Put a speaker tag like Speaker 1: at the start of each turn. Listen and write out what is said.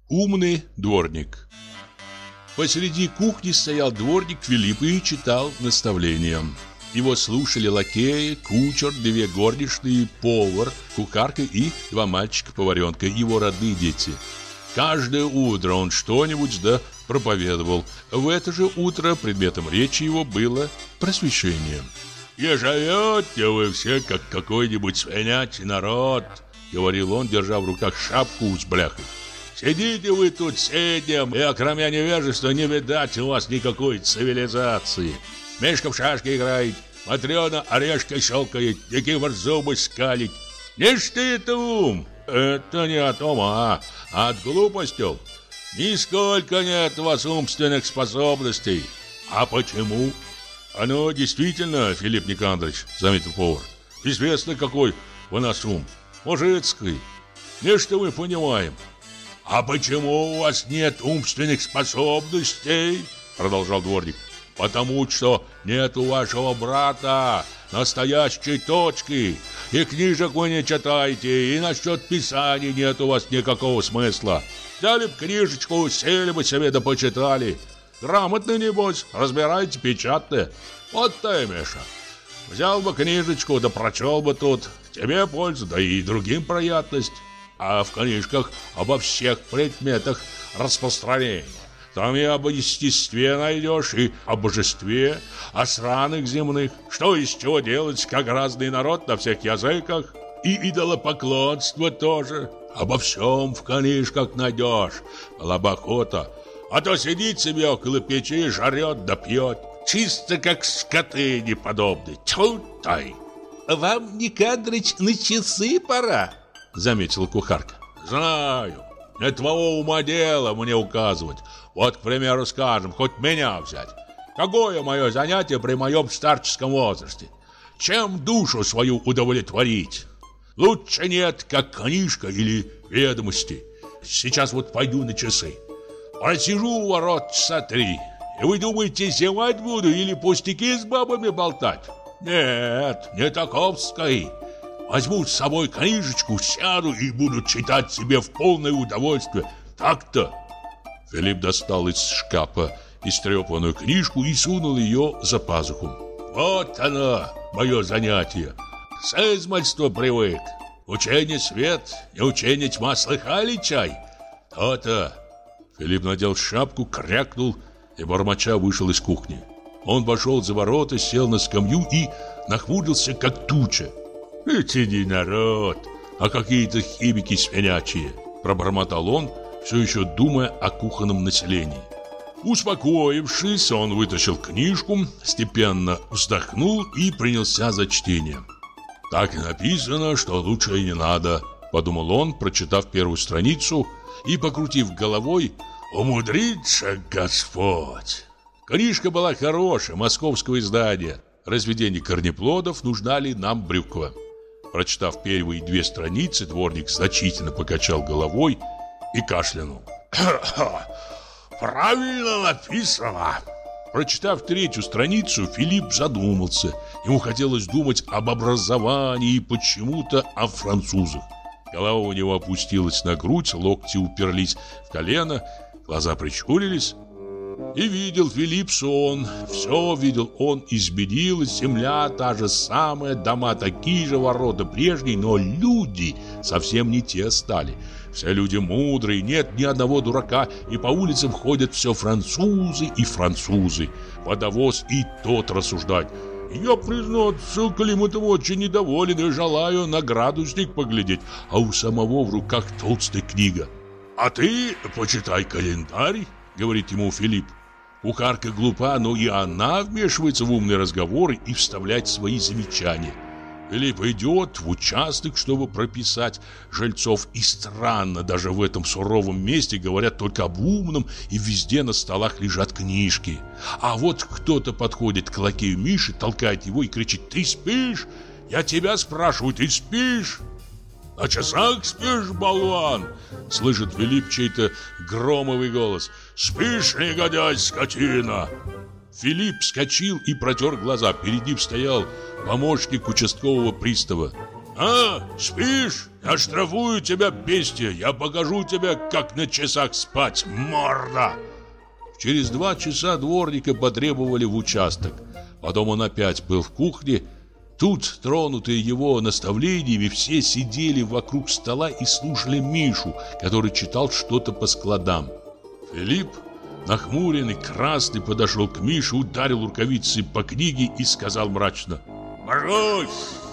Speaker 1: Умный дворник. Посреди кухни стоял дворник Филипп и читал наставления. Его слушали лакеи, кучер, 2 горничные, повар, кухарка и 2 мальчика-поваренка, его родные дети. Каждое утро он что-нибудь да проповедовал. В это же утро предметом речи его было просвещение. «И живете вы все, как какой-нибудь свинячий народ», — говорил он, держа в руках шапку с бляхой. «Сидите вы тут сидим, и кроме невежества не видать у вас никакой цивилизации. Мишка в шашки играет, Матрена орешки щелкает, Никифор зубы скалит. Не что это ум? Это не от ума, а от глупости. Нисколько нет у вас умственных способностей. А почему?» «Оно действительно, Филипп Никандрович, — заметил повар, — известно, какой у нас ум. Мужицкий. Нечто мы понимаем». «А почему у вас нет умственных способностей?» — продолжал дворник. «Потому что нет у вашего брата настоящей точки, и книжек вы не читаете, и насчет писаний нет у вас никакого смысла. Взяли бы книжечку, сели бы себе да почитали. Грамотно, небось, разбираете печатное. Вот ты, Миша, взял бы книжечку, да прочел бы тут. Тебе польза, да и другим приятность. А в книжках обо всех предметах распространения. Там и об естестве найдешь, и о божестве, о странах земных. Что из чего делать, как разный народ на всех языках. И идолопоклонство тоже. Обо всем в книжках найдешь. Была бы охота. А то сидит себе около печи, жрет да пьет. Чисто как скоты неподобные. Тьфу-тай.
Speaker 2: «Вам, Никандрыч, на часы пора», — заметила кухарка.
Speaker 1: «Знаю. Не твоего ума дело мне указывать. Вот, к примеру, скажем, хоть меня взять. Какое мое занятие при моем старческом возрасте? Чем душу свою удовлетворить? Лучше нет, как книжка или ведомости. Сейчас вот пойду на часы. Просижу у ворот часа 3. И вы думаете, зевать буду или пустяки с бабами болтать? Нет, не таковской. Возьму с собой книжечку, сяду и буду читать себе в полное удовольствие. Так-то». Филипп достал из шкафа истрепанную книжку и сунул ее за пазуху. «Вот оно, мое занятие. С измальства привык. Учение свет и учение тьма, слыхали чай? То-то». Филипп надел шапку, крякнул и, бормоча, вышел из кухни. Он пошел за ворота, сел на скамью и нахмурился, как туча. «Это не народ, а какие-то химики свинячие», — пробормотал он, все еще думая о кухонном населении. Успокоившись, он вытащил книжку, степенно вздохнул и принялся за чтение. «Так и написано, что лучше и не надо», — подумал он, прочитав первую страницу и, покрутив головой, «умудрится Господь». Книжка была хорошая, московского издания. «Разведение корнеплодов. Нужна ли нам брюква?» Прочитав первые 2 страницы, дворник значительно покачал головой и кашлянул. «Правильно написано». Прочитав 3-ю страницу, Филипп задумался. Ему хотелось думать об образовании и почему-то о французах. Голова у него опустилась на грудь, локти уперлись в колено, глаза прищурились. И видел Филипп сон. Все видел он, изменилась земля та же самая, дома такие же, ворота прежние, но люди совсем не те стали. Все люди мудрые, нет ни одного дурака, и по улицам ходят все французы и французы. Водовоз и тот рассуждать. Я, признаться, климатом очень недоволен и желаю на градусник поглядеть, а у самого в руках толстая книга. «А ты почитай календарь», — говорит ему Филипп. Кухарка глупа, но и она вмешивается в умные разговоры и вставляет свои замечания. Филипп идет в участок, чтобы прописать жильцов, и странно, даже в этом суровом месте говорят только об умном, и везде на столах лежат книжки. А вот кто-то подходит к лакею Мише, толкает его и кричит: «Ты спишь? Я тебя спрашиваю, ты спишь?» «На часах спишь, болван?» — слышит Филипп чей-то громовый голос. «Спишь, негодяй, скотина!» Филипп вскочил и протер глаза. Перед ним стоял помощник участкового пристава. «А, спишь? Я штрафую тебя, бестия! Я покажу тебе, как на часах спать, морда!» Через 2 часа дворника потребовали в участок. Потом он опять был в кухне. Тут, тронутые его наставлениями, все сидели вокруг стола и слушали Мишу, который читал что-то по складам. Филипп, нахмуренный, красный, подошел к Мише, ударил рукавицей по книге и сказал мрачно: «Брось!